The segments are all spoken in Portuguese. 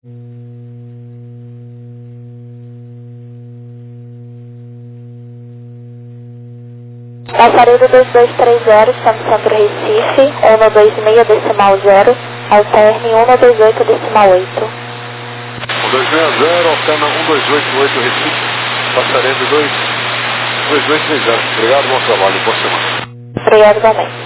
Passaredo 2230, estamos Centro Recife, 126 decimal 0, alterne 128 decimal 8. 1260, alterna 1288 Recife, Passaredo 2230. Obrigado, bom trabalho, boa semana. Obrigado também.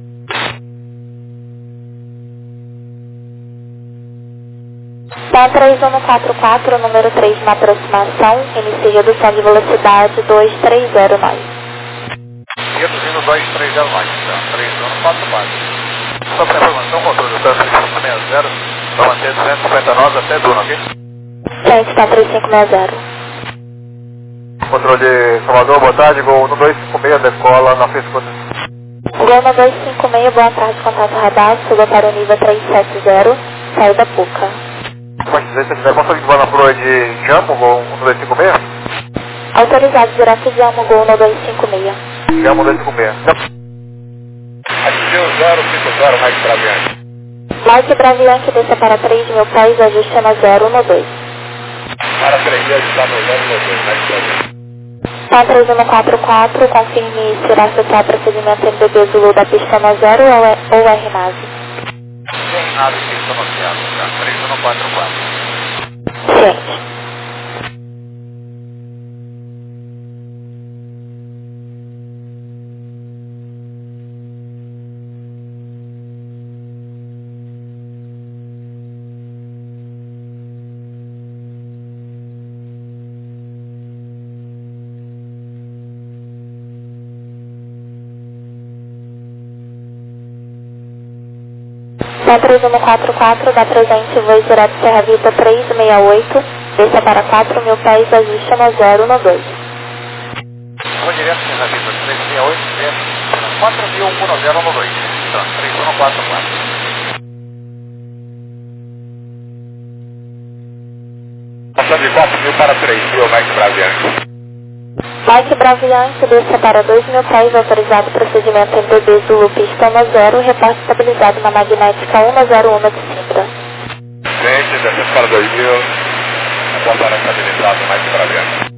Tá 3144, número 3 na aproximação, inicie redução de velocidade 2309. Reduzindo 2309, tá? 3144. Só para informação, controle do 3560, para manter 259 até Duna, ok? Frente, tá 3560. Controle de Salvador, boa tarde, Gol 1256, decola na Fiscote. Gol 1256, boa tarde, contato radar, suba para o nível 370, saída Puca. Pode dizer, se tiver conseguido voar na flor de Jammo, Gol 1256? Autorizado direto de Amo, Gol 1256. Jammo 1256. Ativeu 050, mais Braviante. Mike Braviante, desça para 3.000 pés, ajuste na 012. Para 3.000, está no 012, mais Braviante. Tá 3144, confirme se irá aceitar procedimento MDB Zulu da pista na 0 ou RNAVE. Sem nada que estou mapeado, tá? 3144. Ciente. Tá 3144, dá presente, voe direto Serra Vita 368, desça para 4.000 pés, ajuste na 012. Vou direto Serra Vita 368, desce 4.110 Tá, 3144. Passando de 4.000 para 3.000, mais Braviante. Mike Braviante, desça para 2.000 pés, autorizado procedimento MDB Zulu, pista na 0, reporte estabilizado na magnética 101 de Sintra. Frente, descendo para 2.000, apontar estabilizado, mais Braviante.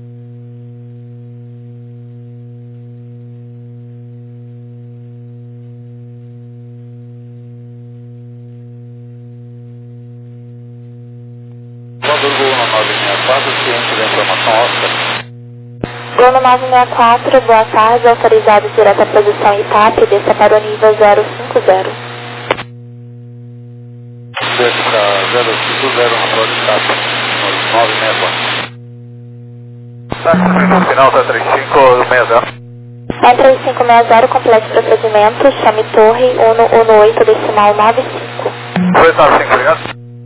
Quando o Gol na 964, ciente da informação Oscar. Gol no 964, boa tarde, autorizado direto à posição ITAP, desça para o nível 050. Desce para 050 na prova de TAP, 964. Tá, no final tá 3560. Tá 3560, complete procedimento, chame torre 118 decimal 95. Foi, tá 5, obrigado.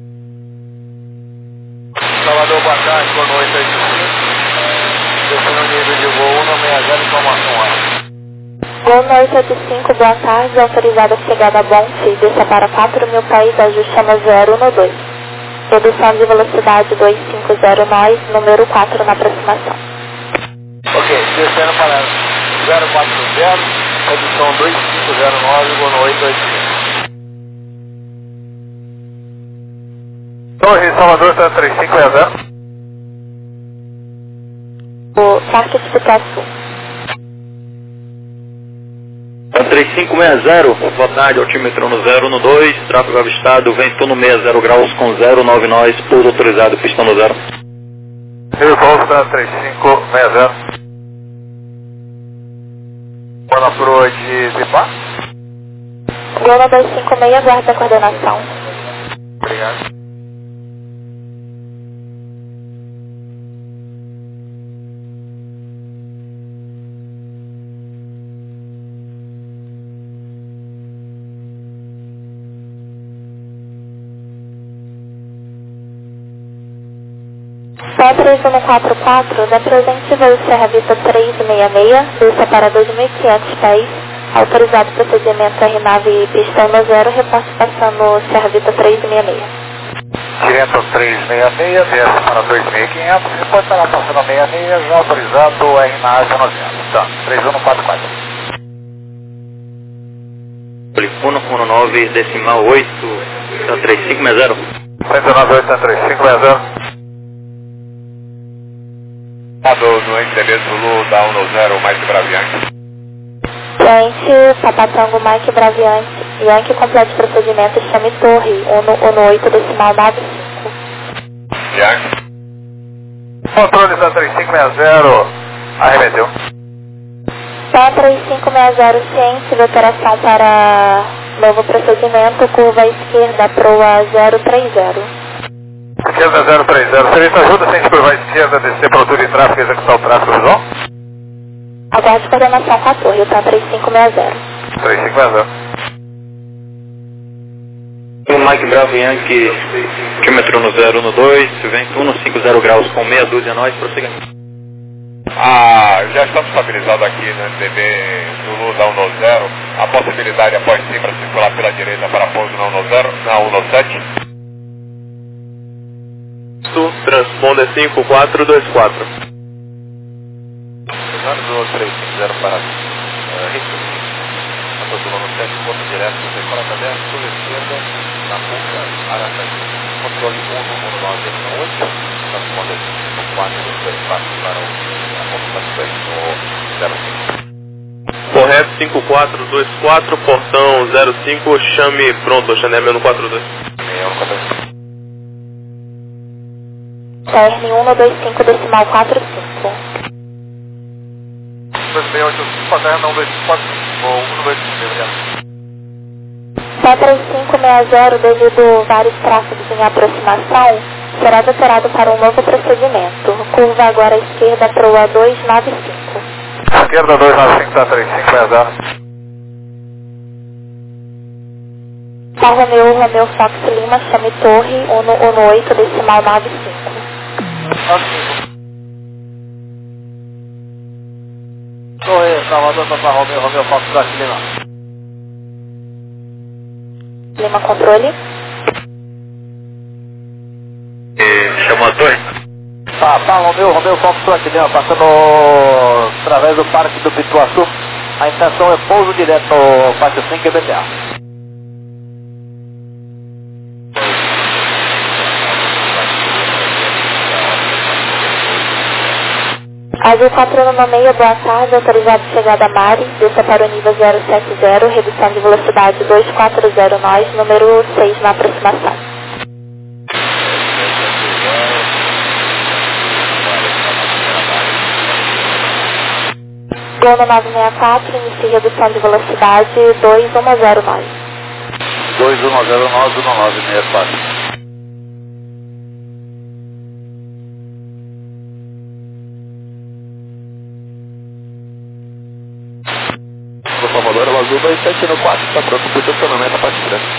Salvador, boa tarde, boa noite, 85. Descendo o nível de voo 160, informação A. Gol no 885, boa tarde, autorizado a chegada a Bonte, desça para 4.000 pés, ajuste na 012. Redução de velocidade 250 nós, número 4 na aproximação. Ok, descendo para 040, redução 2509, Gol no 885. Torre, Salvador, tá 3560. O Parque de Pitaçu. 3560, boa tarde, altímetro no 012, tráfego avistado, vento no 60 graus com 09 nós, pouso autorizado, pista no 0. Rio Costa 3560. Boa proa de Zipá. Gol no 256, aguarda a coordenação. Obrigado. Tá 3144, da presente voo Serra Vita 366, desça para 2.500 pés, autorizado procedimento RNAVE pista no 0, reporte passando Serra Vita 366. Direto 366, desce para 2.500, depois estará passando 66, já autorizado RNAVE 90. Tá, 3144. 119 decimal 8, tá 3560. No NTB Zulu da 10 Mike Braviante. Gente, Papa Tango Mike Braviante, Yankee completo procedimento, chame Torre, 118 decimal 95. Yankee. Controle da 3560, arremeteu. Tá 3560, ciente de operação para novo procedimento, curva esquerda, proa 030. Esquerda 030, serviço ajuda, ciente curva esquerda, descer para altura de tráfego e executar o tráfego visual. Aguarde coordenação com a torre, tá 3560. 3560. Mike Bravo Yankee, quilômetro no 012, vento 150 graus com meia dúzia, nós, prossiga. Já estamos estabilizados aqui no NTB Zulu da 10, a possibilidade após sim para circular pela direita para pouso na 117. Transponder 5424. 350 para Recife. Autodulano 7, ponto direto, decora da 10, sul esquerda, na Puca, Aracaju. Controle 11908, transponder 5424 para a comunicação no 05. Correto, 5424, portão 05, chame pronto, Chanel 142. CRN 125 decimal 45. 2685, paterna 12545, ou 125, Tá 3560, devido vários tráfegos em aproximação, será depurado para um novo procedimento. Curva agora à esquerda, proa 295. Esquerda 295, tá 3560. Tá Romeu Fox Lima, chame Torre, 118 decimal 95. Torre, Salvador, Papa Romeu Fox Lima. Lima controle. Chamou a torre? Papa Romeu Fox Lima, passando através do Parque do Pituaçu. A intenção é pouso direto no Pátio 5 e BTA. Azul 496, boa tarde, autorizado chegada a Mari, desça para o nível 070, redução de velocidade 240 nós, número 6 na aproximação. Gono 964, inicia redução de velocidade 210 nós. 210 nós, 1964. Salvador, Azul 2794, está pronto para o estacionamento a partir de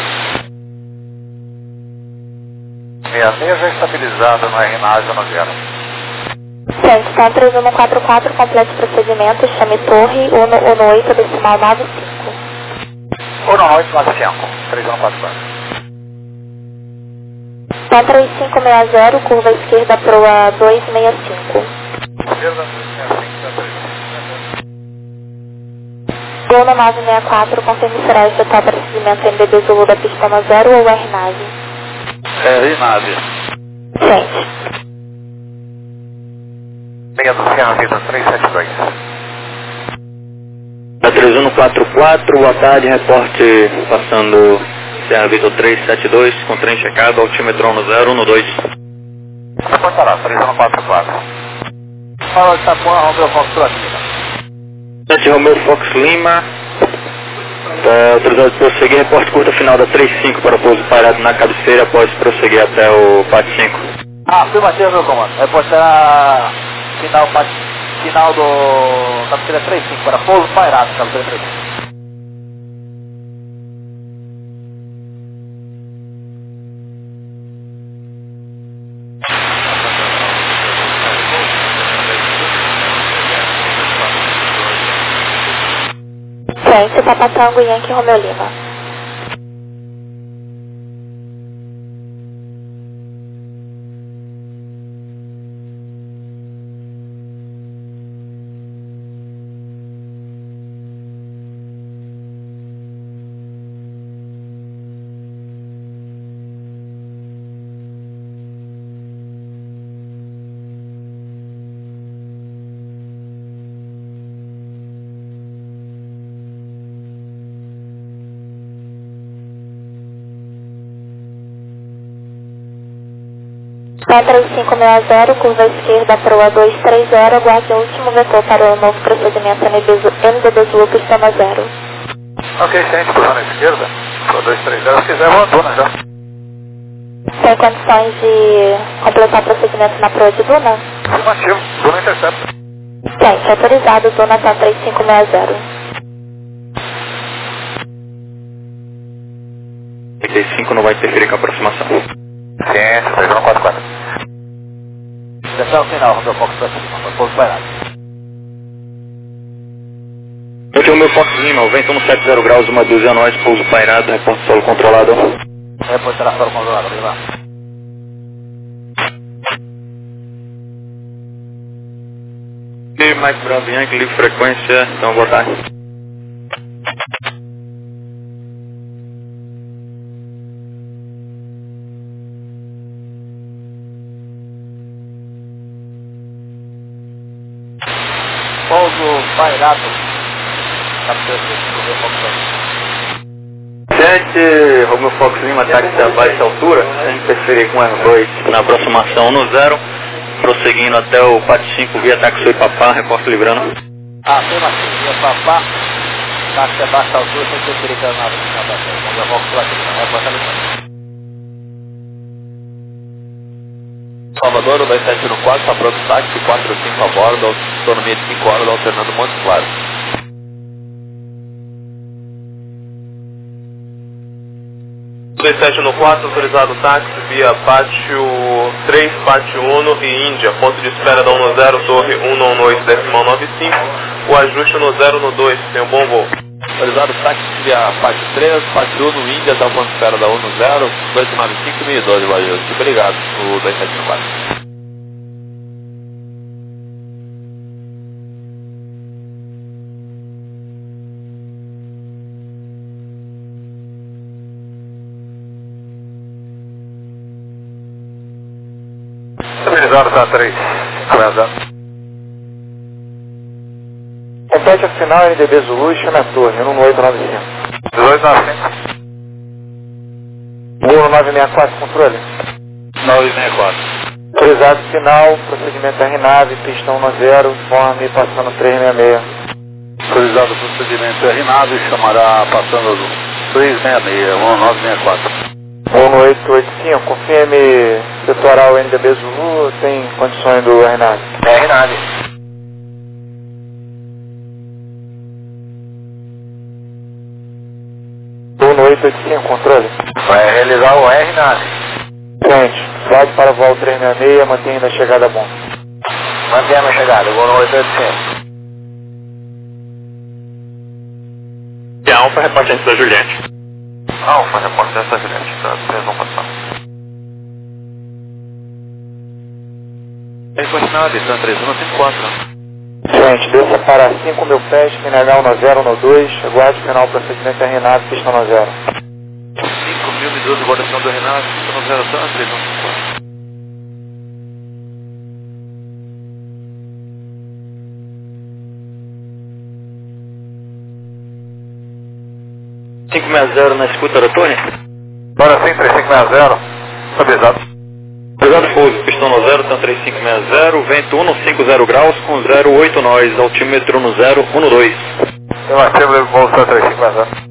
66 já estabilizada no RNA, já não vieram. Gente, tá 3144, completo procedimento, chame Torre, 118 decimal 95. 11895, 3144. Tá 3560, curva esquerda, proa 265. Esquerda 265, está 3560. Gono 964, confirme se será efetuar procedimento MBB Zulu da pista 0 ou RNAVE? RNAVE. Gente. Meia do Sierra Vida 372. Da 3144, boa tarde, reporte passando Sierra Vitor 372, com trem checado, altímetro no 012. Reportará, 3144. Fala de Itapuã, Romeu Fox Lima. 7 Romeu Fox Lima, autorizado de prosseguir, reporte curta final da 35 para pouso parado na cabeceira, após prosseguir até o PAT 5. Afirmativo, meu comando. Reportar final do cabeceira 35 para pouso pairado, cabeceira 35. Gente, Papa Tango Yankee Romeu Lima. Tá 3560, curva esquerda, proa 230, aguarde o último vetor para o novo procedimento NDB Zulu, pistão 0. Ok, ciente, cruzando à esquerda, proa 230, se quiser abandona já. Tem condições de completar o procedimento na proa de Duna? Afirmativo, Duna intercepta. Ciente, autorizado, Duna tá 3560. 35 não vai interferir com a aproximação. Ciência, 3144. Atenção final, Romeu Fox para cima, pouso pairado. Hoje é o meu Fox Lima, o vento 170 graus, uma dúzia nós, pouso pairado, reporte solo controlado. Reporte será solo controlado, vamos lá. E mais Bravo Yankee, livre frequência, então boa tarde. Pouso pairado. Sete, Romeu Fox Lima, táxi a baixa altura, sem interferir com R2 na aproximação no 0, prosseguindo até o 45 via táxi Ipapá, reporte livrando. Afirmativo, via Papá, táxi a baixa altura, sem interferir com a baixa. Romeu Fox para cima, reporte livrando. Salvador, 2714, Fabroco táxi, 45 a bordo, autonomia de 5 horas, alternando Montes Claros. no 4, autorizado táxi via pátio 3, pátio 1 e Índia, ponto de espera da 10, torre 192, decimal 95, o ajuste no 0 no 2, tem um bom voo. Autorizado táxi via pátio 3, pátio 1 Índia, até o ponto de espera da 10, 295 1012, o ajuste. Obrigado, o 2714. Estabilizado, tá 3. Repete a final, NDB Zulu, chama a torre, 1895. 1895. 1964, controle. 964. Autorizado final, procedimento RNAV, pistão 10, informe passando 366. Autorizado o procedimento RNAV, chamará passando 366, 1964. 1885, confirme setoral NDB Zulu, tem condições do RNAV? RNAV. No 885, controle. Vai realizar o RNAV. Gente, slide para voo 366, mantenha a chegada bom. Mantenha a chegada, vou no 885. E a Alfa, reparte da Juliette. Alfa, repórter dessa Juliette, tá? Vocês vão passar. Final, adesão 3154. Gente, desça para 5 mil pés, PNH 10 12, aguarde final procedimento RNAV, pista 10. 5.012, guardação do Renato, pista 0, 3154. Na escuta da torre? Bora sim, 3560. Estabilizado. Obrigado, pouso, pistão no 0, tá 3560, vento 150 graus com 08 nós, altímetro no 012. Tem mais tempo de voo 3560.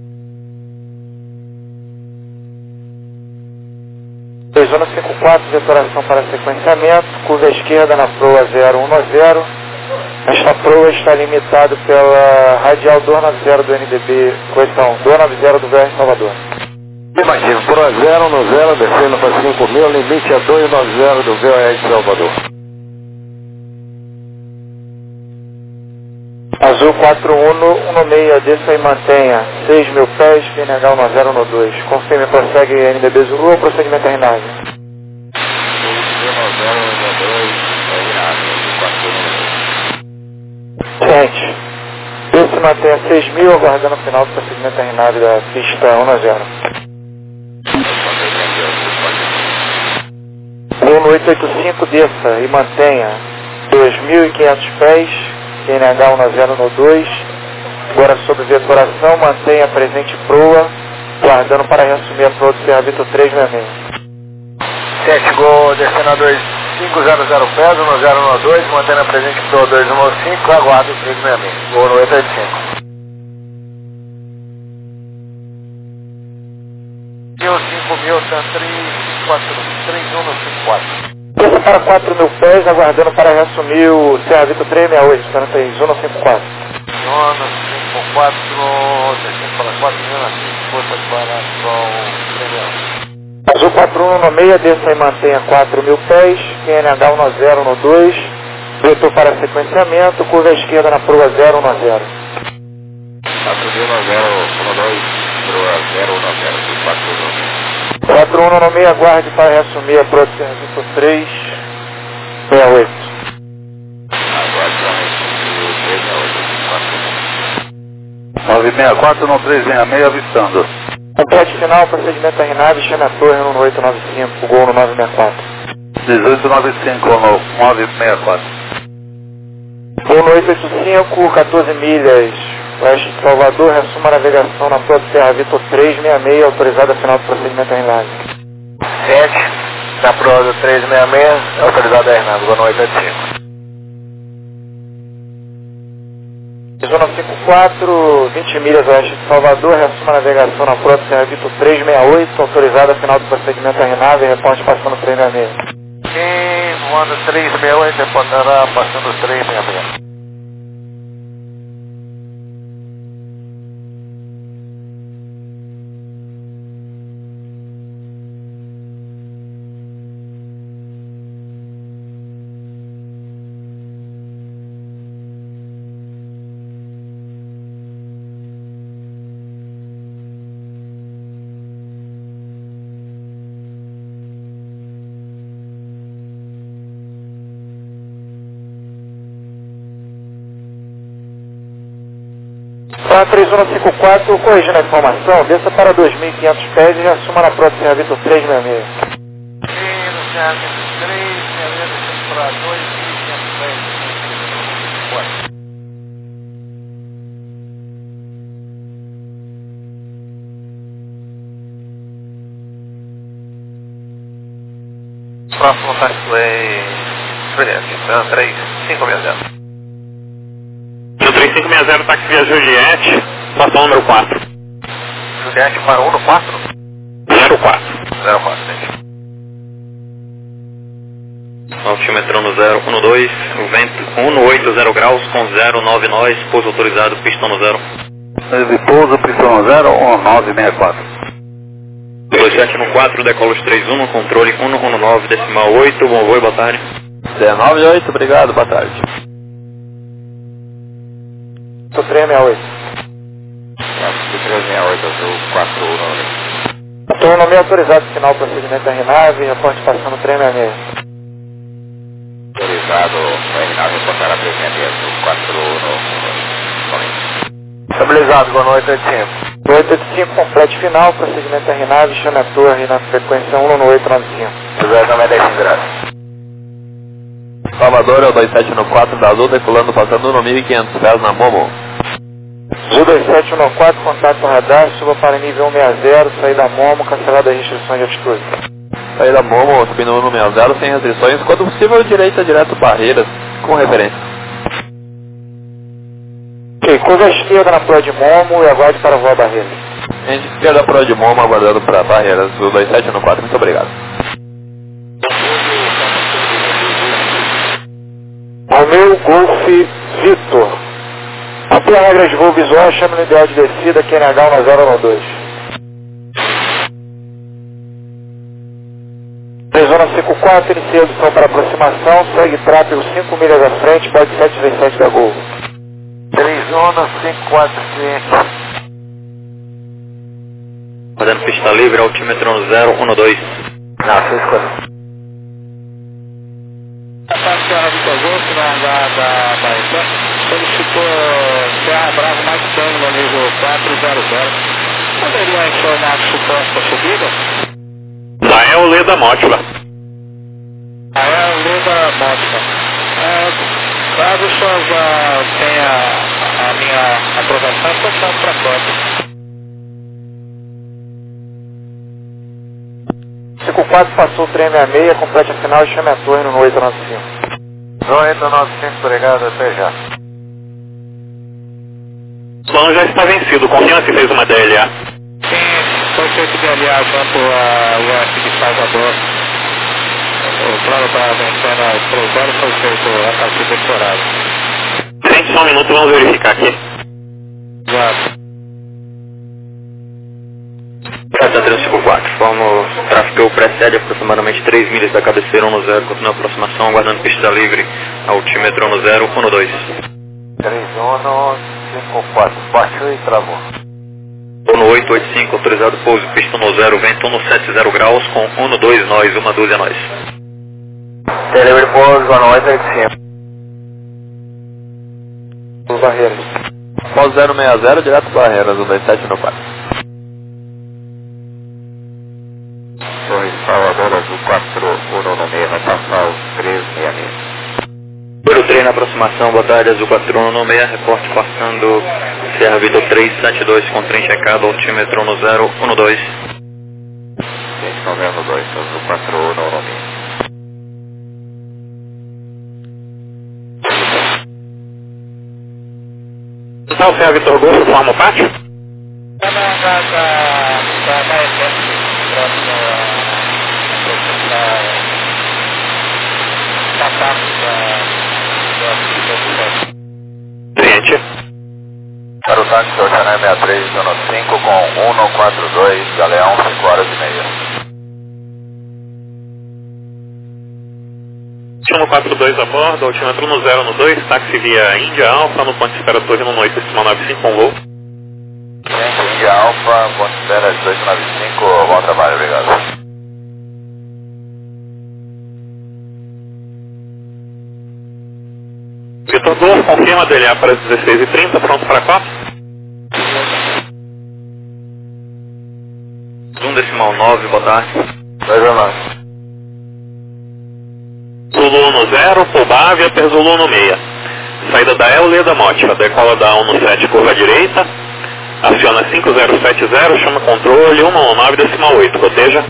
Zona 54, detonação para sequenciamento, curva esquerda na proa 010. Esta proa está limitada pela radial 290 do NDB, correção, 290 do VR Salvador. Imagina, proa 010, descendo para 5.000, limite a 290 do VR Salvador. Azul 4116, desça e mantenha 6 mil pés, PNH 1012. Confirme, prossegue NDB Zulu ou procedimento RNAV? Gente, desça e mantenha 6 mil, aguardando o final do procedimento RNAV da pista 10. 1885, desça e mantenha 2.500 pés, PNH 1012, agora sob vetoração, mantenha presente proa, guardando para reassumir a proa do Serra Vitor 366. 27 Gol, descendo a 2500 pés, 1012, mantendo a presente pro 2115, aguardo o 366. Gol no 885. Deu 5.000, tá 3154. Desça para 4.000 pés, aguardando para reassumir o Serra Vitor 368, está na 3154. Zona 54, descendo para 4.000, força para o 368. Azul 4196, desça e mantenha 4.000 pés, QNH 10 no 2, vetor para sequenciamento, curva à esquerda na proa 010. 4.010, 4196, aguarde para reassumir a proa do Serra Vitor 368. aguarde para reassumir o 368, 964 no 366, avistando. Complete final, procedimento RNAV, chame a torre no 895, Gol no 964. 1895 no 964. Gol no 885, 14 milhas, oeste de Salvador, reassuma a navegação na proa do Serra Vitor 366, autorizada final do procedimento RNAV. 7, na proa do 366, autorizada RNAV, Gol no 885. Zona 54, 20 milhas oeste de Salvador, reassuma a navegação na proa do Serra Vitor 368, autorizada final do procedimento RNAV, reponte passando 366. Quem voando 368, repontará passando 366. Para 3154, corrigindo a informação, desça para 2.500 pés e assuma na proa do Serra Vitor 366. E no Serra Vitor 366, descendo para 2.500 pés. Próximo taxiway Juliette, 3560. 3560, táxi via Juliette, estação número 4. Juliette para 1 no 4? 04. 04, gente. Altímetro no 012, vento 180 graus com 09 nós, pouso autorizado, pistão no 0. Pouso, pistão no 0, 1964. 27 no 4, decolos 31, controle 119, decimal 8, bom voo e boa tarde. 198, obrigado, boa tarde. 368. 368, azul 419. Autonomia autorizado, final procedimento RNAV, reporte passando 366. Autorizado, RNAV, reportar a 366, azul 419. Estabilizado, boa noite, 885. 885, complete final, procedimento RNAV, chame a torre na frequência 1 no 895. José, 10 graus. Salvador é o 2714 da Azul, decolando passando no 1.500 pés na Momo. Azul 2714, contato radar, suba para nível 160, saída Momo, cancelada as restrições de altitude. Saída Momo, subindo no 160 sem restrições, quando possível direita direto barreiras, com referência. Ok, curva à esquerda na proa de Momo e aguarde para voar barreiras. Gente esquerda proa de Momo, aguardando para barreiras, Azul 2714, muito obrigado. Romeu Golf Vitor. Até a regra de voo visual, chama no ideal de descida, QNH 1012. Zona 54, inicia a edição para aproximação, segue tráfego 5 milhas à frente, pode 737 da Gol. 3 zona 547. Fazendo pista livre, altímetro no 012. Não, 640. Serra Vitor Golf, da Bahia, solicitou Serra Bravo mais plano no nível 400. Poderia informar suposta subida? Lá é o Leda Mótila. É o Leda Mótila. Caso o senhor já tenha a minha aprovação, estou só para a prova. 54 passou o trem 66, complete a final e chame a torre no 895. 895, obrigado, até já. O plano já está vencido, confirma se fez uma DLA. Sim, foi feito DLA quanto a UF de Salvador. O plano está vencendo às 3 horas, foi feito a partir desse horário. Gente, só um minuto, vamos verificar aqui. Exato. Praça 354, forma tráfego precede aproximadamente 3 milhas da cabeceira 10, continua a aproximação, aguardando pista livre, altímetro 1012. 3154, partiu e travou. No 885, autorizado pouso, pista 10, vento 170 graus, com 12 nós, 12 nós. Delivery pouso, 885. Os Barreiras. Pós 060, direto Barreiras, 12794. Torre Salvador, Azul 4196, vai passar os 1366. Pelo trem na aproximação, boa tarde, Azul 4196, reporte passando Serra Vitor 372 com trem checado, altímetro 1012. Gente, 902, Azul 4196. Então, Serra Vitor Golfo, forma o pátio? Está na EFF, próximo a Cliente. Para o táxi, Oceané 63, zona 5 com 142, Galeão, 5 horas e meia. 142 a bordo, altímetro 1012, táxi via Índia Alfa, no ponto de espera torre no 895 com voo. Índia Alfa, ponto de espera 1895, bom trabalho, obrigado. Vitor Golfo, confirma DLA para as 16h30, pronto para 4. 1,9, boa tarde. 219. Zulu 10, Polbávia, Perzulu 16. Saída da Euleda Mótica, decola da 17, curva direita. Aciona 5070, chama controle 119,8, proteja.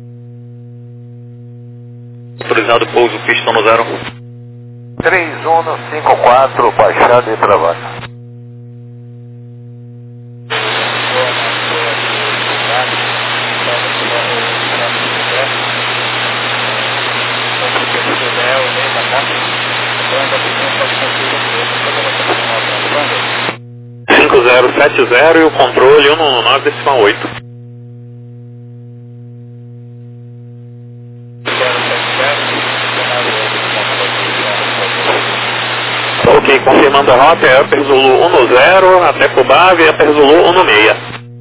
Autorizado pouso, pista 10. 3154, baixando e travando. Cinco 5070 e o controle 119,8. Ok, confirmando a rota é Upper Zulu 10 até Cubave e Upper Zulu 16.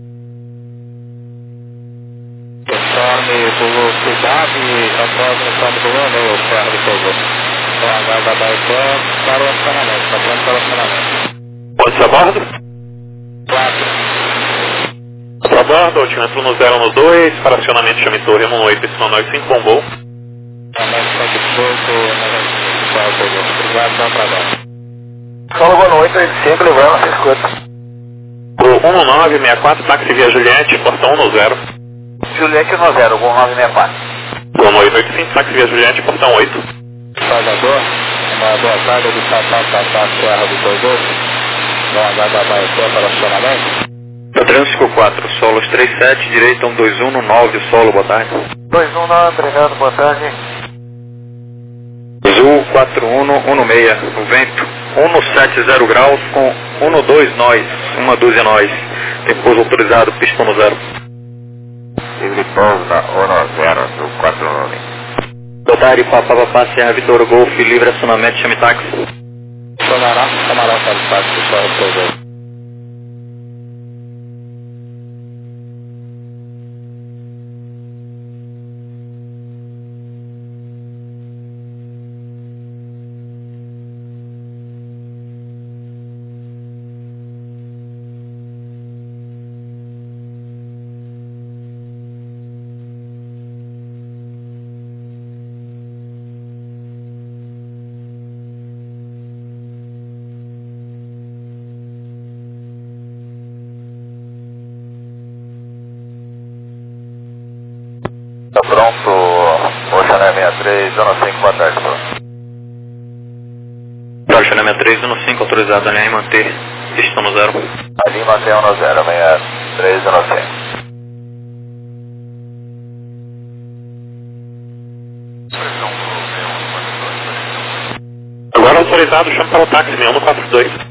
Conforme Zulu Cubave, após o estado do ano, o ferro de fogo. Então, aguarda a Baicã para o acionamento, está pronto para o acionamento. Pode-se a bordo? 4. A bordo, altímetro 1012, para acionamento chame torre 1895, bom voo. Acionamento 118, obrigado, bom trabalho. Solo boa noite, 85, lembrando, você escuta. O 1964, táxi via Juliette, portão 10. Juliette 10, 1964. O 885, táxi via Juliette, portão 8. Salvador, uma boa tarde do Tatá Serra do Togoto. Vão aguardar a Baicã para o acionamento. Trânsito 4, solos 37, direita 1219, solo, boa tarde. 219, obrigado, boa tarde. Azul 4116, o vento 170 graus com 12 nós, 12 nós. Tem pouso autorizado, pista 10. Livre pouso na 10, Azul 496. Boa tarde, Papapá, Serra Vitor Golf, livre acionamento, chame táxi. Sonará, camarada para o táxi, Serra do Togoto. Tá pronto, Ocean 63, zona 5, boa tarde, pronto. Ocean 63, zona 5, autorizado a linha e manter, pista no 0. A linha mantém 1 no 0, 63, zona 5. Agora autorizado, chama para o táxi 6142.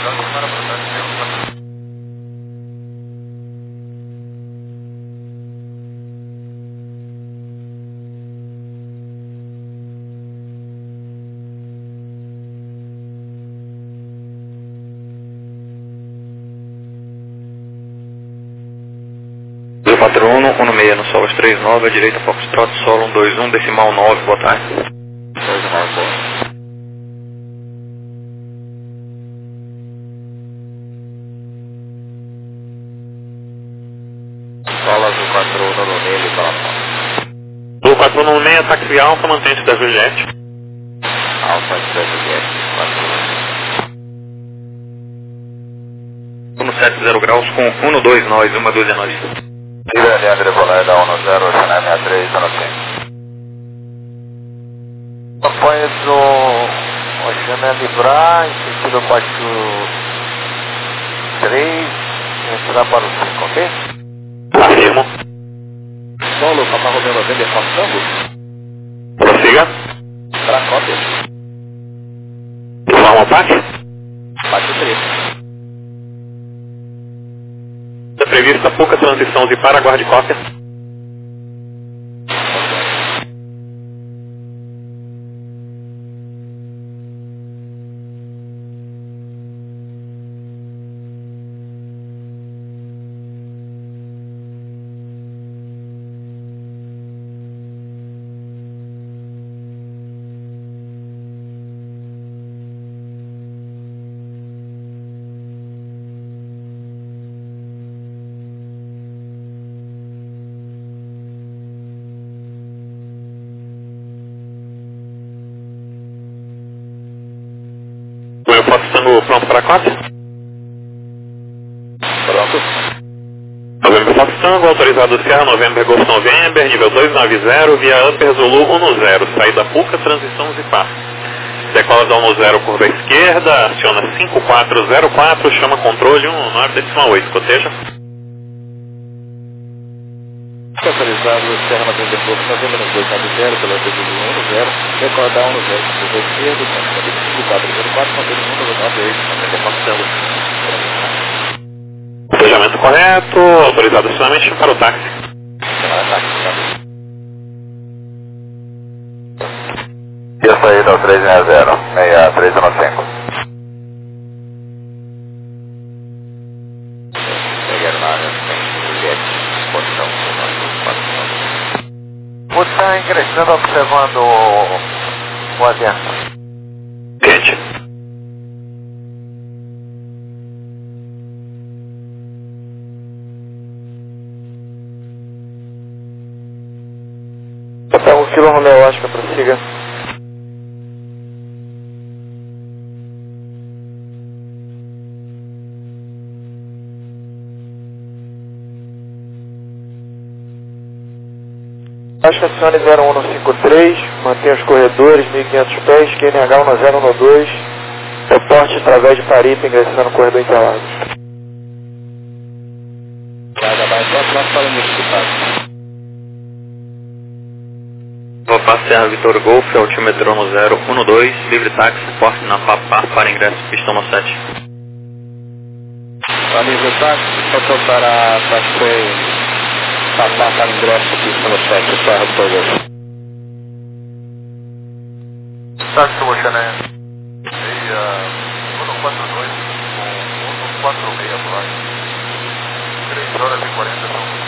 Do 41, 16 no Solas 39, à direita Foxtrot, solo 121, decimal 9, boa tarde. 2 9, boa. Solas do 41 no nele, próximo. Do 4116, táxi Alfa, mantém-se da Juliette. Alfa de Juliette, 170 graus com 12 nós, 12 nós. Grande André Voleda, 1 no 0, Ocean 63, zona 5. Após o Ocean Librar, em sentido abaixo 3, entrar para o 5, ok? Afirmo. Solo, Papa Romeo November, passando. Prossiga. Para cópia. Vamos ao ataque. Bate 3. Está prevista pouca transição de para, aguarde cópia. O Fox Tango pronto para cópia? Pronto. November Fox Tango, autorizado Sierra November Golf November, nível 290, via Upper Zulu 10, saída Puca, transição Zipar. Decola da 10, curva esquerda, aciona 5404, chama controle 19,8, coteja. Autorizado Sierra November Golf November 290, pela Upper Zulu 10, decola da 10, curva esquerda, 5404, mantendo o número 98, November Fox Tango. Cotejamento correto, autorizado acionamento para o táxi. E a saída ao 360, 63, zona 5. Pegar na área, tem Juliette, posição, Você ingressando, observando o avião. Quente. Hotel 1 Kilo Romeo Oscar, prossiga. Oscar acione 0153, mantenha os corredores 1500 pés, QNH 1012, reporte através de Paripa, ingressando no corredor Interlagos. Vaga mais próximo, nós falamos isso, tá? Vou passear Vitor Golf, altímetro no 012, livre táxi, porte na Papá para ingresso, pista no 7. Amigo táxi, faltou para taxi, Papá para ingresso, pista no 7, Serra do Golf. Táxi Ocean 142 com 146 por hora. 3 horas e 40 minutos.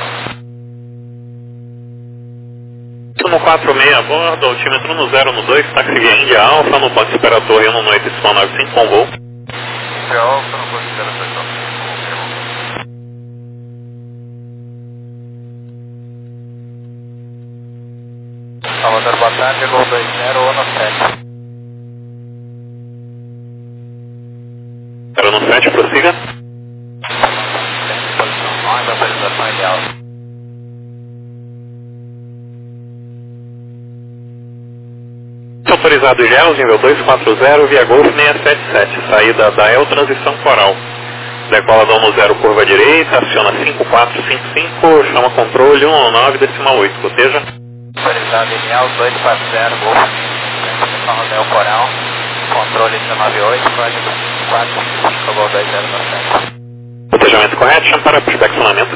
No 46 a bordo, altímetro no 012, táxi via Índia Alfa, no ponto espera a torre 19895 com voo. Índia Alfa, não pode esperar essa história. Salvador, boa tarde, Gol 20, Ono 7. 017, prossiga. Posição 9, autorização ideal. Autorizado Ilhéus, nível 240, via Golf 677, saída da El Transição Coral. Decola da 10 curva direita, aciona 5455, chama controle 119,8, coteja. Autorizado Ilhéus, 240, Golf, Transição Rodel Coral, controle 198, código 455, Gol 2097. Cotejamento correto, chama para inspecionamento.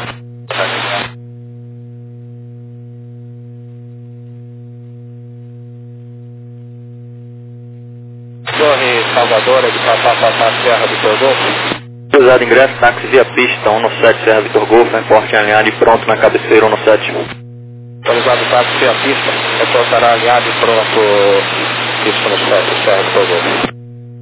Torre Salvadora de Papapá, Serra Vitor Golf. Autorizado ingresso, táxi via pista, 117 Serra Vitor Golf, reporte alinhado e pronto na cabeceira 17. Autorizado táxi via pista, reportará alinhado e pronto, pista no 7, Serra Vitor Golf.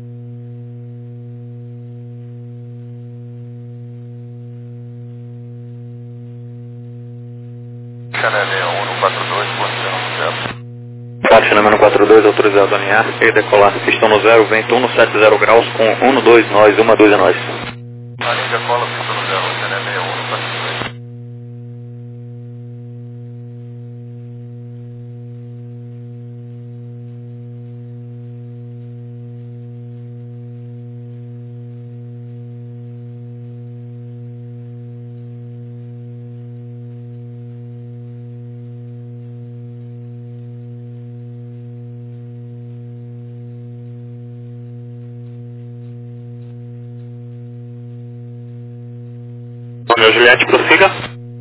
Chanel 6142, posição 0. Parte Chanel 42, autorizado a alinhar e decolar. Pistão no 0, vento 170 graus com 12 nós, 12 é nós. Na linha cola, pistão no 0, Chanel 6142. Meu Juliette, prossiga.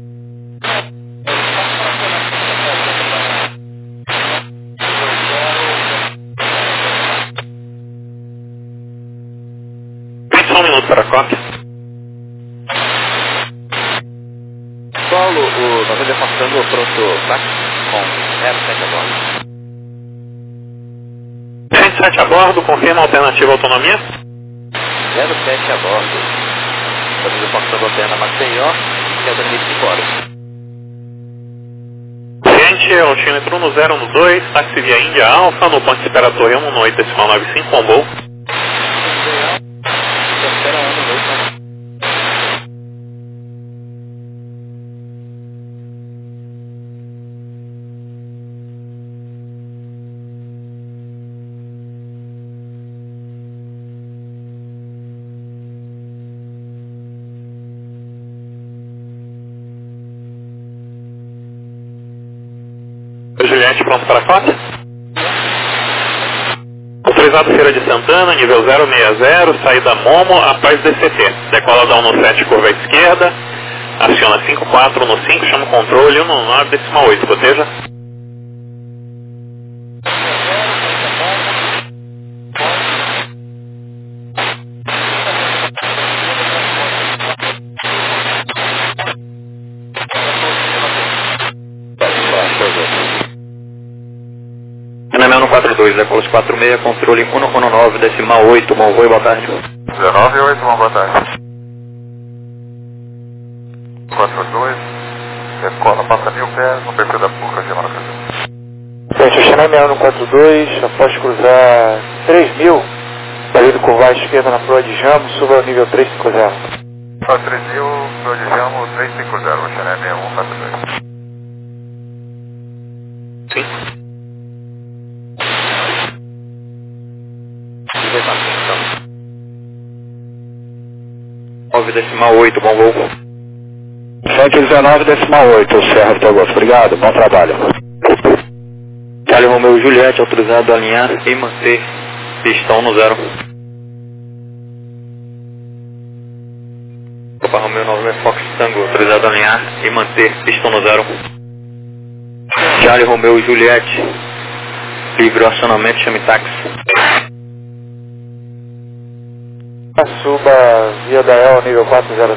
Só um minuto para a cópia. Paulo, nós estamos demonstrando o pronto táxi com 07 a bordo. 107 a bordo, confirma a alternativa autonomia. 07 a bordo. Estamos demonstrando a antena Maceió, queda limite 5 horas. Cliente, altímetro 1012, táxi via Índia Alfa, no ponto de espera Torre 118,95 com voo. Juliette, pronto para a cópia. Autorizado Feira de Santana, nível 060, saída Momo, após DCT. Decola da 17, curva à esquerda, aciona 5415, chama o controle 119,8, coteja. Anamel 142, decola 46, controle 119,8, bom voo e boa tarde. 19,8, boa tarde. 42, decola, passa 1000 pés, no perfil da PUC, região Maracaju. Gente, o Chanel 142, após cruzar 3000, sair do curvar à esquerda na proa de Jambo, suba ao nível 350. Só 3000, proa de Jambo, 350, o Chanel 6142. Sim. Decimal 8, bom voo. 119,8, Serra Vitor Golf. Obrigado, bom trabalho. Charlie Romeo Juliette, autorizado a alinhar e manter pistão no 0. Papa Romeo 9 Fox Tango, autorizado a alinhar e manter pistão no 0. Charlie Romeo Juliette, livre o acionamento, chame táxi. Suba via da El nível 400.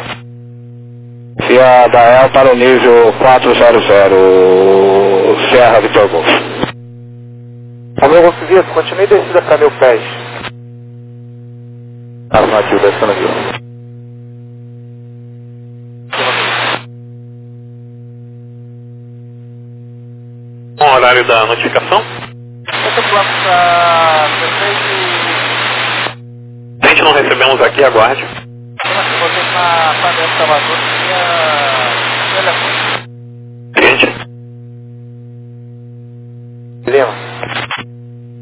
Via da El para o nível 400, Serra Vitor Golf. Romeu Golf Vitor, continue descida para 1000 pés. Afirmativo, descendo aqui. Bom, horário da notificação. A gente não recebemos aqui, aguarde. Cliente. Lima.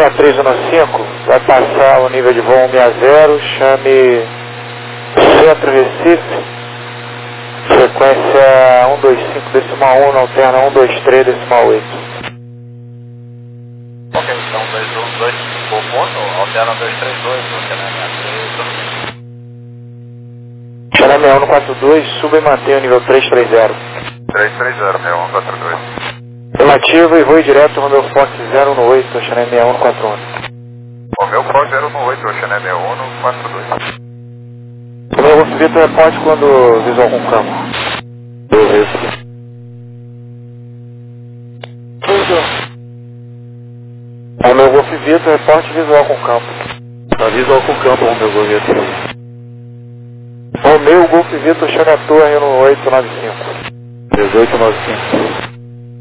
6315, vai passar o nível de volume a 0, chame Centro Recife, frequência 125,1, na alterna 123,8. Ok, então 212 por ponto, alterna 232, alterna 63. Chame 6142, suba e mantenha o nível 330. 330, 6142. Relativo e voe direto no meu Fox 018, Xané 6141. O meu Fox 018, Xané 6142. O meu Golf Vitor reporte quando visual com campo. Beleza. O meu Golf Vitor reporte visual com campo. Tá visual com campo, o meu Golf Vitor. O meu Golf Vitor Xané Torre no 895. 1895.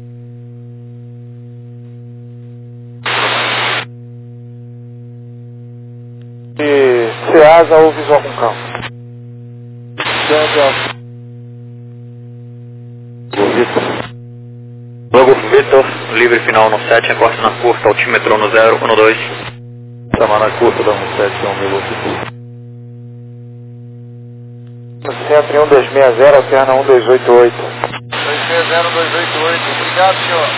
E Ceasa ou visual com campo. Golf Vitor. Golf Vitor, livre final no 7, encosta na curta, altímetro no 012. Chamar na curta da 17, é o meu Golf Vitor. No centro em 1260, alterna 1288. 260288, obrigado, senhor.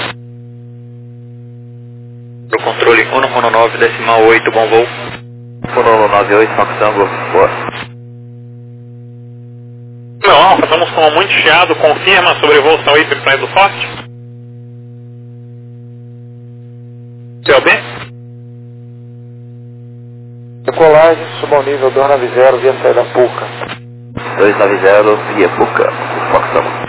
Pro controle 119,8, bom voo. 198, Fox Tango, bora. Meu Alfa, estamos com muito chiado, confirma sobre voo Sauípe Praia do Forte. COB? Decolagem, suba ao nível 290 via saída Puca. 290, via Puca, Fox Tango.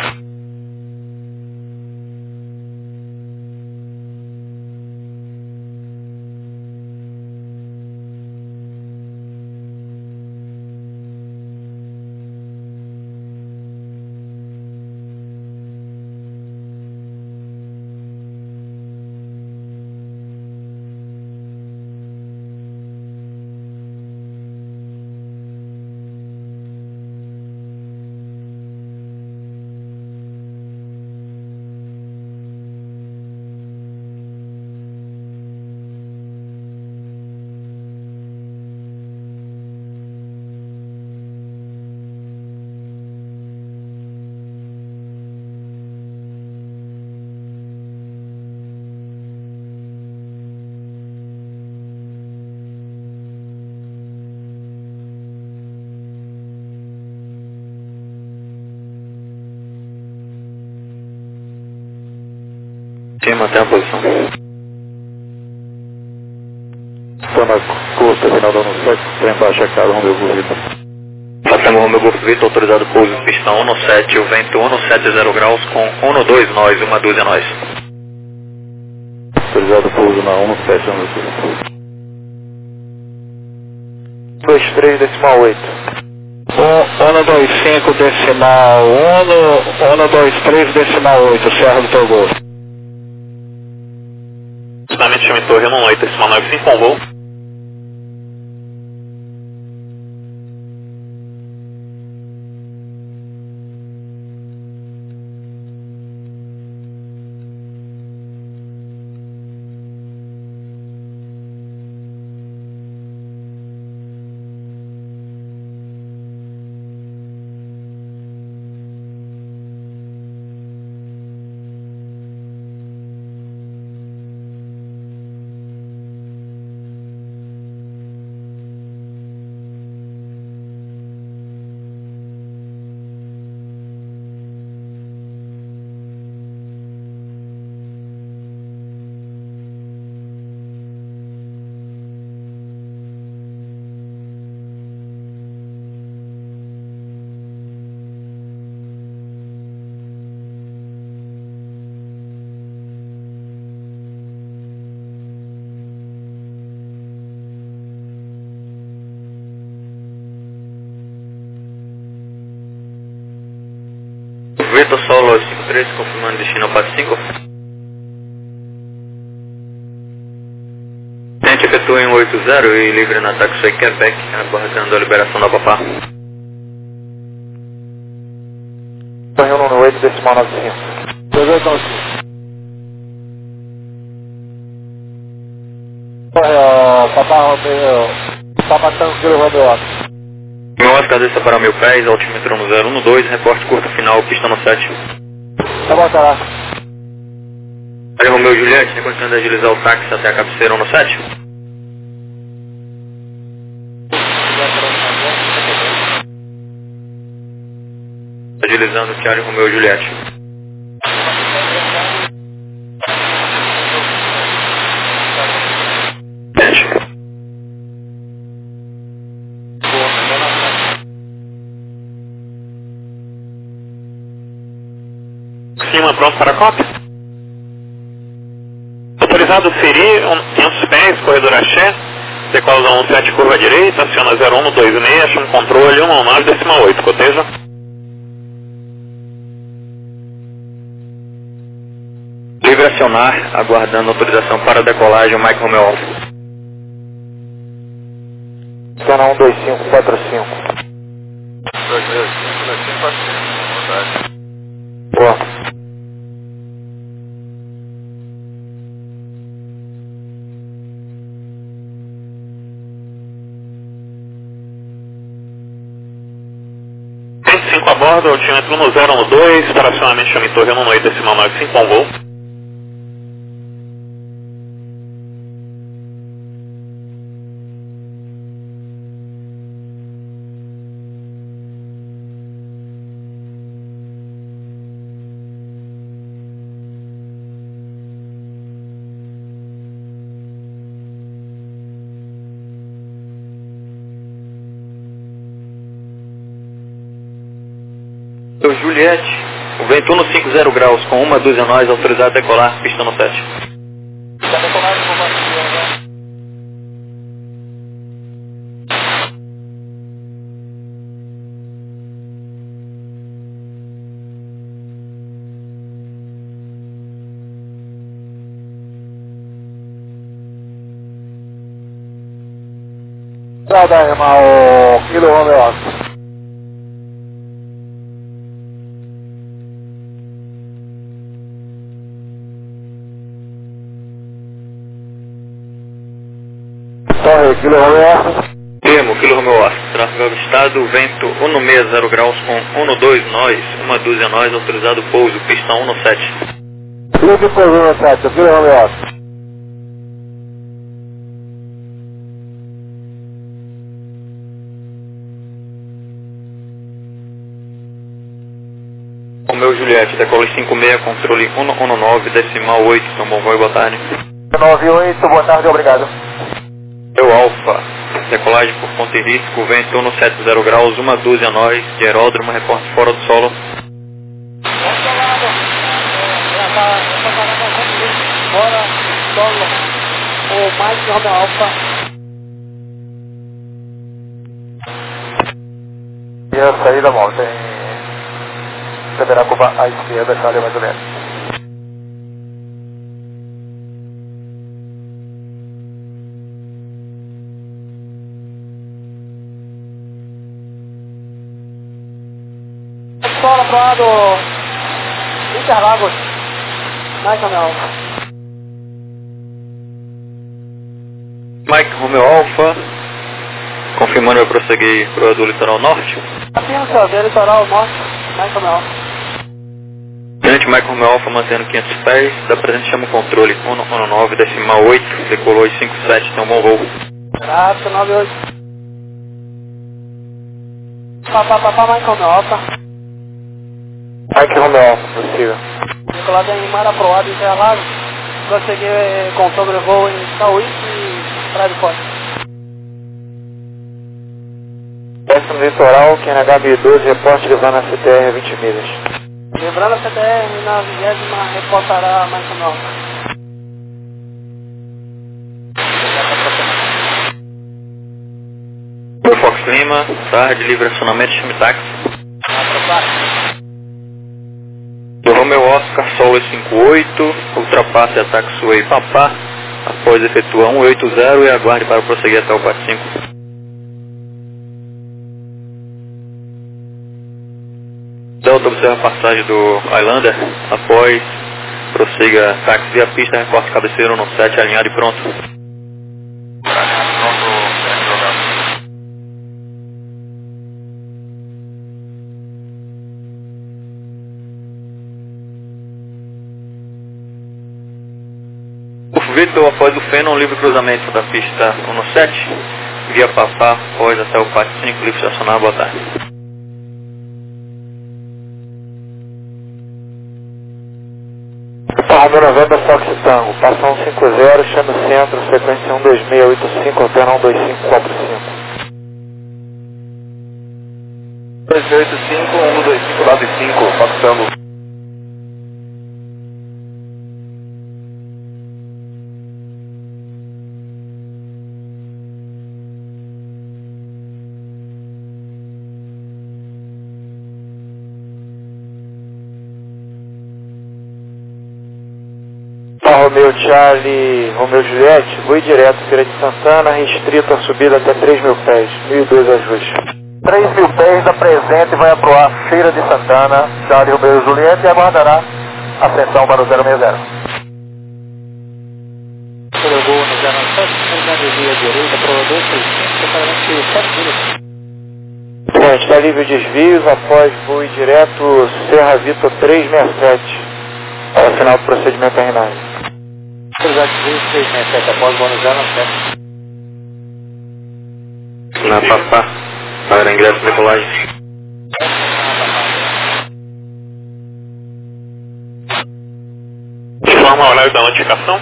Sim, mantém a posição. Estou na curta, final da 17, trem baixa cara, Romeu Golf Vitor. Passamos o Romeu Golf Vitor, autorizado pouso pistão 17, o vento 170 graus com 12 nós, 12 nós. Autorizado pouso na 17, Romeu Golf. 23,8. 125,1, 123,8, Serra do Togo. Justamente chame Torre 18, decimal 95, bom voo. Vitor Solo 53, confirmando destino ao passe 5. Tente efetua em 80 e livre no ataque Sway Quebec, aguardando a liberação da Papá. Torre 118, decimal 95. 1895. Papa Tranquilo, Romeu Oscar. Meu Oscar, desça para 1000 pés, altímetro no 012, reporte curta final, pista no 7. Tá bom, tá lá. Charlie Romeu Juliette, negociando agilizar o táxi até a cabeceira no 7. Agilizando Charlie Romeu Juliette. Clima pronto para a cópia. Autorizado ferir 500 pés, corredor axé, decola 17 curva direita, aciona 0126, chama controle 119,8, coteja. Livre acionar, aguardando autorização para decolagem, Mike Romeo Alfa. Zona 12545. 265, Boa. A bordo, altímetro no 012, estacionamento chama em torre 1,8,95 com voo. Juliette, o vento 150 graus com uma dúzia nós, autorizado a decolar, pista no 7. Tá decolado por baixo, né? Estrada, irmão, Kilo Romeo Oscar. Torre, Kilo Romeo Oscar. Termo, Kilo Romeo Oscar, tráfego avistado, vento 160 graus com 12 nós, uma dúzia nós, autorizado pouso, pista 1 no 7. Livre pouso no 7, Kilo Romeo Oscar. Romeu Juliette, decola 56, controle 119, decimal 8, então bom voo e boa tarde. 98, boa tarde, obrigado. Eu Alfa, decolagem por ponto e risco, vento 170 graus, uma dúzia nós, de aeródromo, reporte fora do solo. Fora, solo, o Mike Romeo Alfa. E a saída, mal, tem... Deverá curvar à esquerda, Charlie, mais ou menos. Solo pro lado Interlagos, Mike Romeo Alfa. Mike Romeo Alfa, confirmando eu prosseguir para do litoral norte. Atenção, do litoral norte, Mike Romeo Alfa. Tenente Mike Romeo Alfa mantendo 500 pés, da presente chama o controle 119, decimal 8, decolou 57, tem um bom voo. Rápido, 98. Papá, Mike Romeo Alfa. Mike Romeo Alfa, possível. Decolado em Maraproado, Interlagos. Consegui com sobrevoo em Cauí e Praia do Forte. Décimo litoral, QNH 1012, reporte levando a CTR 20 milhas. Lembrando a CTR na 20ª reportará mais ou menos. Fox Lima, tarde, livre acionamento, chame táxi. Do Romeo Oscar, Sol 58, ultrapasse a taxiway Papá, após efetua 180 e aguarde para prosseguir até o 45. Delta observa a passagem do Highlander, após prossiga táxi via pista, reporte cabeceiro no 7, alinhado e pronto. O Vitor, após o Feno, livre cruzamento da pista 17, via Papá, após até o 45, livre estacionar, boa tarde. Romeo 90, Fox Tango, passa 150, chama o centro, sequência 12685, alterna 12545. 285, 125, lado 5, Fox Tango. Romeo Charlie, Romeo Juliette, voo direto, Feira de Santana, restrito a subida até 3.000 pés, 1.002 ajuste. 3.000 pés da presente vai aproar Feira de Santana, Charlie Romeo Juliette e aguardará ascensão para o 060. Chegou no 07, cruzando via direita, para o 235, para 7 minutos. Bom, está livre desvios após voo direto Serra Vitor 367, para o final do procedimento a Renage. Cruzado de 367, após o ano 07. Na Papá, para ingresso de decolagem. Informa o horário da notificação.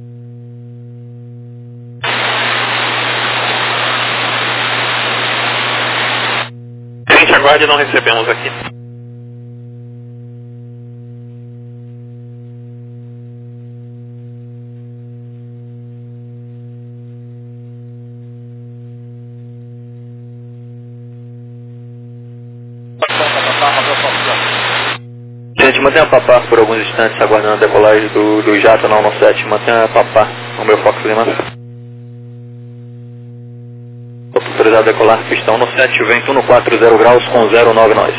Gente, aguarde, não recebemos aqui. Gente, mantenha a Papá por alguns instantes, aguardando a decolagem do jato na 197. Mantenha a Papá, o meu Fox Lima. Autorizado a decolar, pista 197, vento 140 graus com 09 nós.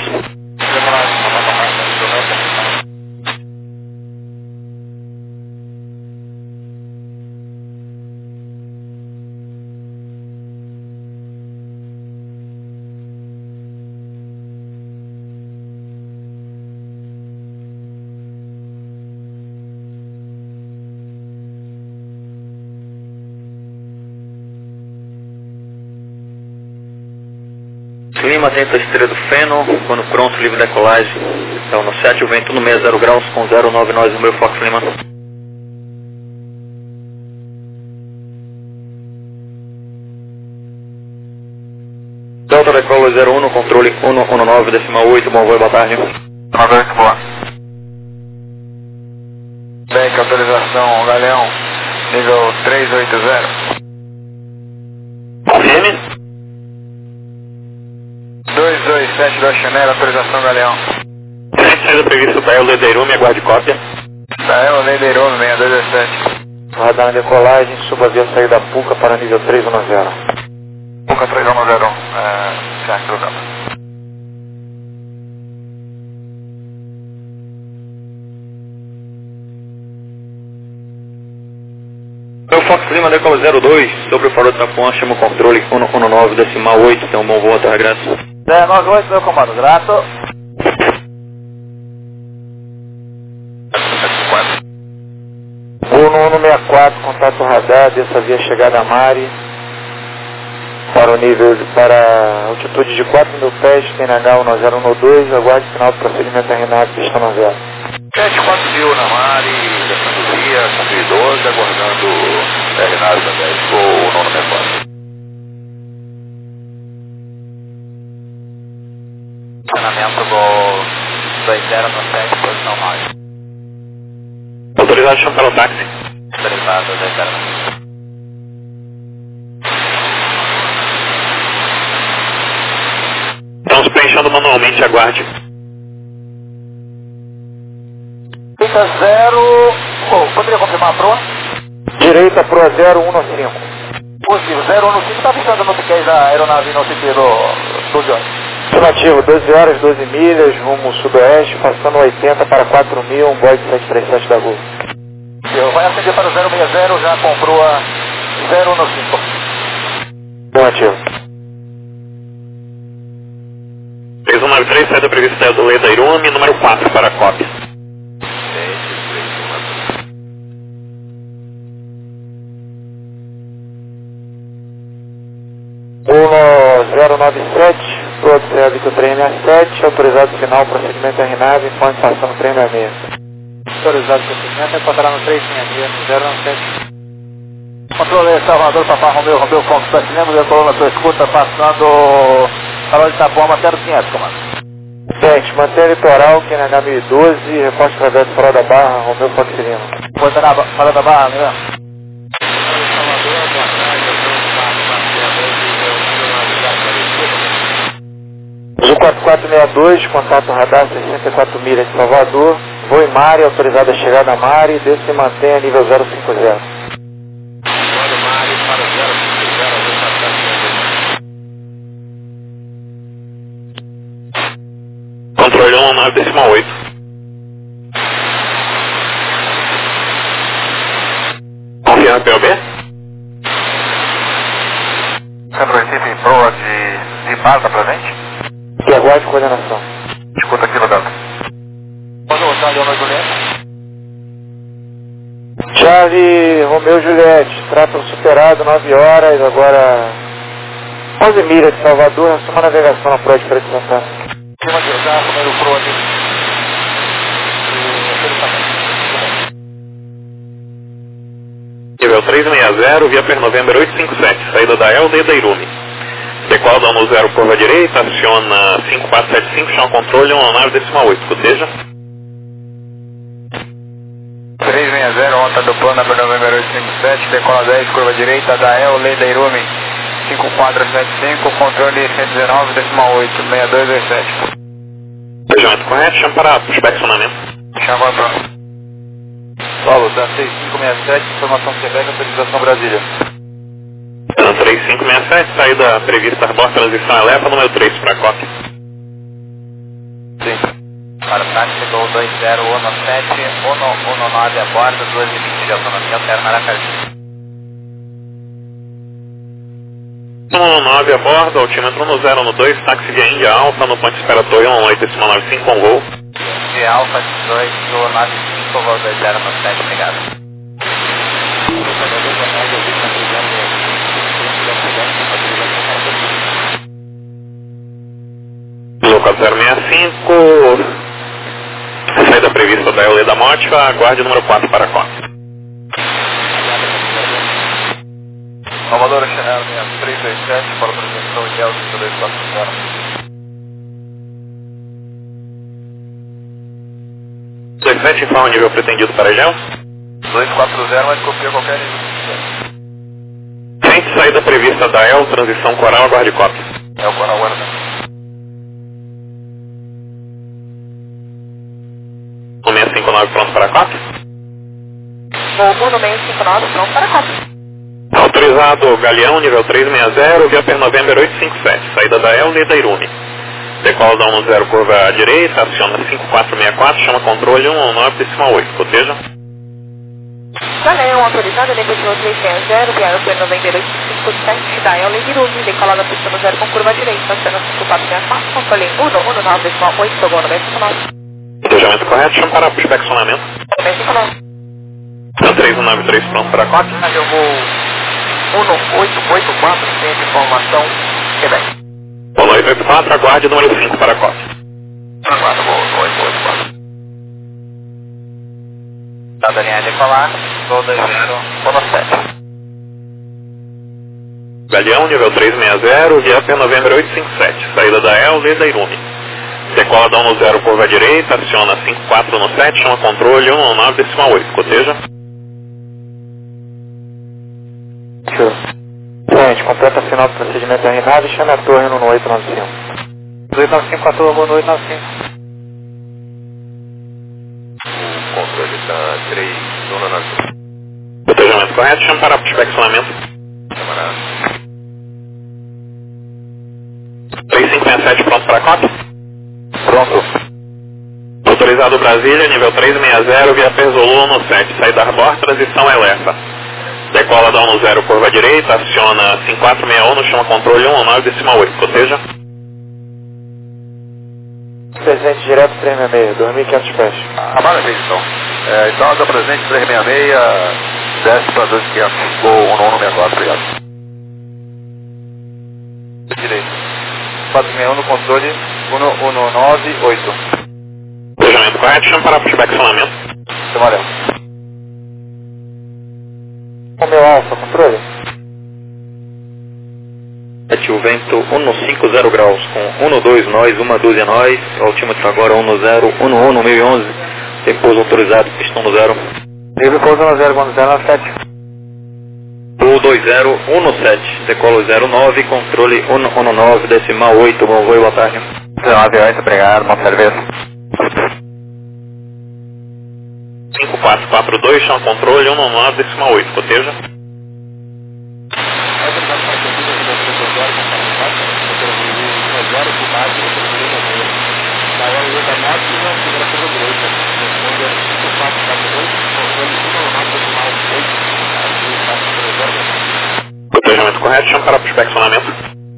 Clima dentro da estrela do Feno, quando pronto, livre decolagem. Então no 7, o vento no 60 graus com 09 nós, no meu Fox Lima. Delta decolo 01, controle 119, decimal 8, bom voo, boa tarde. Boa noite, boa. Bem, que autorização, Galeão, nível 380. Confirme. 227 da Chanela, autorização Galeão. Saída prevista da El Deirume, aguarde cópia. Da El Deirume, 6227. Guardar na decolagem, suba via saída Puca para nível 310. Puca 310, certo, programa. Meu Fox Lima, decolo 02, sobre o farol de Tapuã, chama o controle 119, decimal 8, tem um bom voo até o regresso. 98, meu comando, grato. Voo no 164, contato radar, dessa via chegada a Mari. Para o nível, para altitude de 4.000 pés, TNH 1012, aguarde final do procedimento a Renato, pista 90. 74.000 na Mari, descendo via, com 12, aguardando Renato também, ou não no meu Funcionamento Gol 2097, posição 9. Autorizado a chamar pelo táxi. Autorizado 2097. Estamos preenchendo manualmente, aguarde. Pista 0, poderia confirmar a proa? Direita, proa 015. Positivo, 015, está avisando no ticket da aeronave no sentido 12 horas. Afirmativo, 12 horas, 12 milhas, rumo sudoeste, passando 80 para 4.000, um Boeing 737 da Gol. Vai acender para o 060, já comprou a 015. Bom ativo. 3193, saída prevista do Deirume, número 4 para a cópia. 197, pro observe que o 367, autorizado final, procedimento RNAV, informe passando 366. Autorizado procedimento, reportará no 366, no 097. Controle Salvador, Papá Romeu, Romeu Fox, Platinemos, eu colo na sua escuta, passando Farol de Itapuama até no 500, comando. Gente, mantém litoral, que na H1012, reporte através do Farol da Barra, Romeu Fox Lima. Coisa na Farol da Barra, né? Azul 4462, contato radar 64 milhas de Salvador, voo em Mari, autorizado a chegar na Mari, desce e mantém a nível 050. Controle 1,9,8. Confirma POB? Centro Recife, proa de Marta pra gente. E aguarde coordenação. Escuta aqui no dado. Pode voltar de uma Juliette? Charlie, Romeu Juliette, tráfego superado, 9 horas, agora 11 milhas de Salvador, assuma a navegação na proa de Feira de Santana. Cima de lugar, número proa de... Nível 360, via per November 857, saída da Helder e da Irume. Decola da 10, curva direita, aciona 5475, chama controle 1,9,8, coteja. 360, onta do plano, per November 857, decola 10, curva direita, da Helder e da Irume. 5475, controle 119,8, 6227. Regimento correto, chama para inspecionamento. Chama para... Paulo, da 6567, informação Quebec, autorização Brasília. 3567, saída prevista aborto, transição Elepa, número 3 para cópia. Sim. Para tática do 2017, 119 a bordo, 220 de autonomia, alterna Aracaju. 119 a bordo, altímetro no 012, táxi via Índia Alfa, no ponto esperatório 118,95 com voo. De Alfa 1895, voo 2097, obrigado. Local 065, saída prevista da Eulê da Mótica, aguarde número 4 para cópia. Salvador, Chanel 327, para a apresentação de Elcio 240. 27, informa o nível pretendido para gel. 240, mas copia qualquer nível. Frente, saída prevista da El, transição coral, aguarde cópia. É o coral guarda. No 659 pronto para cópia. Volvo no 659 pronto para cópia. Autorizado Galeão, nível 360, via per November 857, saída da El e da Irume. Decola da 10, curva à direita, aciona 5464, chama controle 119,8, coteja. Galeão autorizado, negociou 360, via per November 857, da El e Irume, decola da pista no 0 com curva à direita, aciona 5464, controle 119,8, voo no 659. Planejamento correto, chama para inspecionamento. 659. 3193 pronto para cópia. Eu vou 1884, tem de informação Quebec. Voo 884, aguarde número 5 para cópia. Aguardo, voo 884. Tá da linha decolar, voo 20, voo 7. Galeão, nível 360, via per November 857, saída da El e da Irume. Decola da 10, curva à direita, aciona 5417, chama controle 119,8, coteja. Gente, completa final do procedimento RNAV e chame a torre no 895. 895, a torre no 895. O controle está 3, zona na zona. Planejamento correto, chama para inspecionamento. Camarada. 3567 pronto para cópia. Pronto. Autorizado Brasília, nível 360, via Perzolu 17, saída Arbor, transição Elefa. Decola da 10, curva à direita, aciona 5461, chama controle 119,8, coteja. Presente direto 366, 2.500 pés. Maravilha, então. Então, asa presente 366, desce para 2500, gol 164, obrigado. Direito. 461 no controle 1198. Planejamento correto, chama para pushback sonamento. Valeu. O meu alfa, controle? O vento 150 graus, com 12 nós, 1 dúzia nós, altímetro agora 10, 11, 1011, tem pouso autorizado, pistão no 0. Livre pouso no 017. 2017, decolo 09, controle 119, decimal 8, bom voo e boa tarde. 19,8, obrigado, bom serviço. 5442, chama controle 119, decimal 8, coteja. Planejamento correto, chama para pushback sonamento.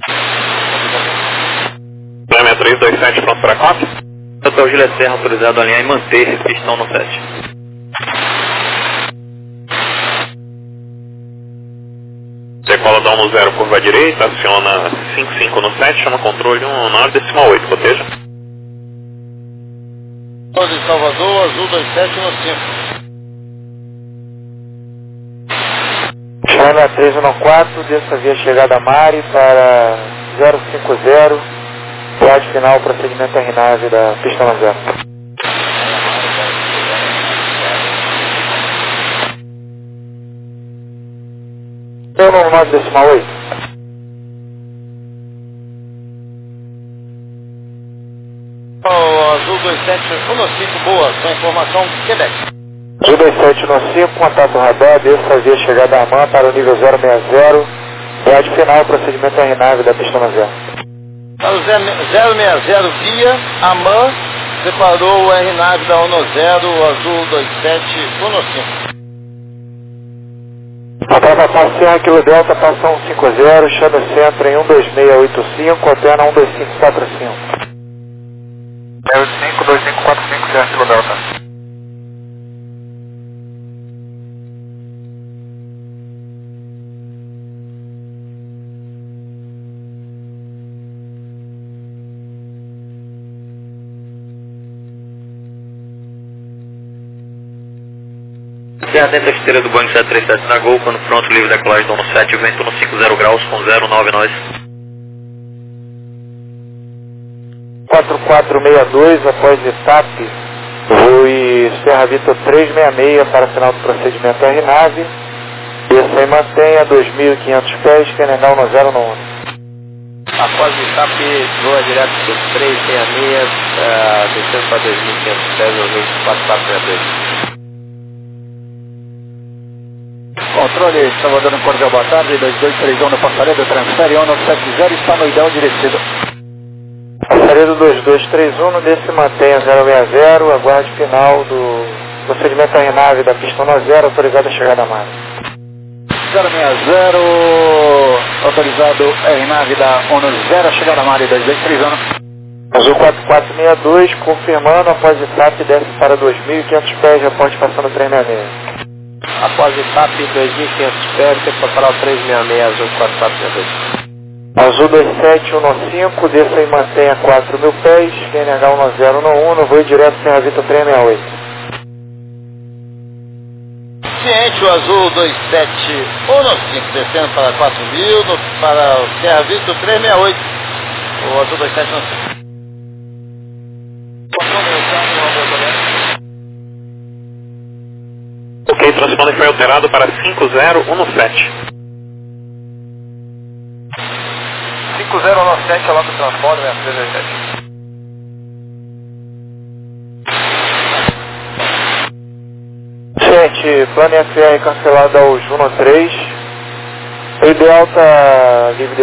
Planejamento 327, pronto para cópia. Total Juliette Serra autorizado a alinhar e manter pistão no 7. Decola da 10, curva direita, aciona 55 no 7, chama controle 119, decimal 8, coteja. De Salvador, Azul 27 no 5. Chama 314, desça via chegada Mari para 050, viagem final, procedimento RNAV da pista 0. Eu no 9 decimal 8. Azul 2715, boa, com informação Quebec. Azul 2715, contato radar, desça via chegada AMAN para o nível 060, viagem final, procedimento RNAV da pista 0. Para o 060 via AMAN, separou o RNAV da 10, o Azul 2715. Ultrapassar Serra Kilo Delta, passa 150, chama centro em 12685, alterna 12545. 052545 Serra Kilo Delta. Serra dentro da esteira do Boeing 737 na Gol, quando pronto, livre decolagem do 7, vento no 50 graus com 09 nós. 4462, após etap, voe Serra Vitor 366 para final do procedimento RNAV, desça e mantenha 2.500 pés, Kenengal no 091. Após o etap, voa direto do 366, descendo para 2.500 pés, o 4462. Controle, Salvador no Cordial, boa tarde, 2231 no Passaredo, transfere ONU 70, está no ideal diretido. Passaredo 2231, desce e mantenha 060, aguarde final do procedimento RNAV da pista 0, autorizado a chegada a mar. 060, autorizado RNAV da ONU 0, chegada a mar, 2231. Azul 4462, confirmando, após etap, desce para 2.500 pés, reporte passando 366. Após etap 2.500 pés, tem que preparar o 366 Azul 4462. Azul 2715, desça e mantenha 4.000 pés, QNH 1091, no voo direto Serra Vitor 368. Ciente, o Azul 2715, descendo para 4.000, para o Serra Vitor 368. O Azul 2715. Ok, transponder foi alterado para 5017. 5017, alô do transponder, 367. Gente, plano FR cancelado ao Juno 3. O ideal tá livre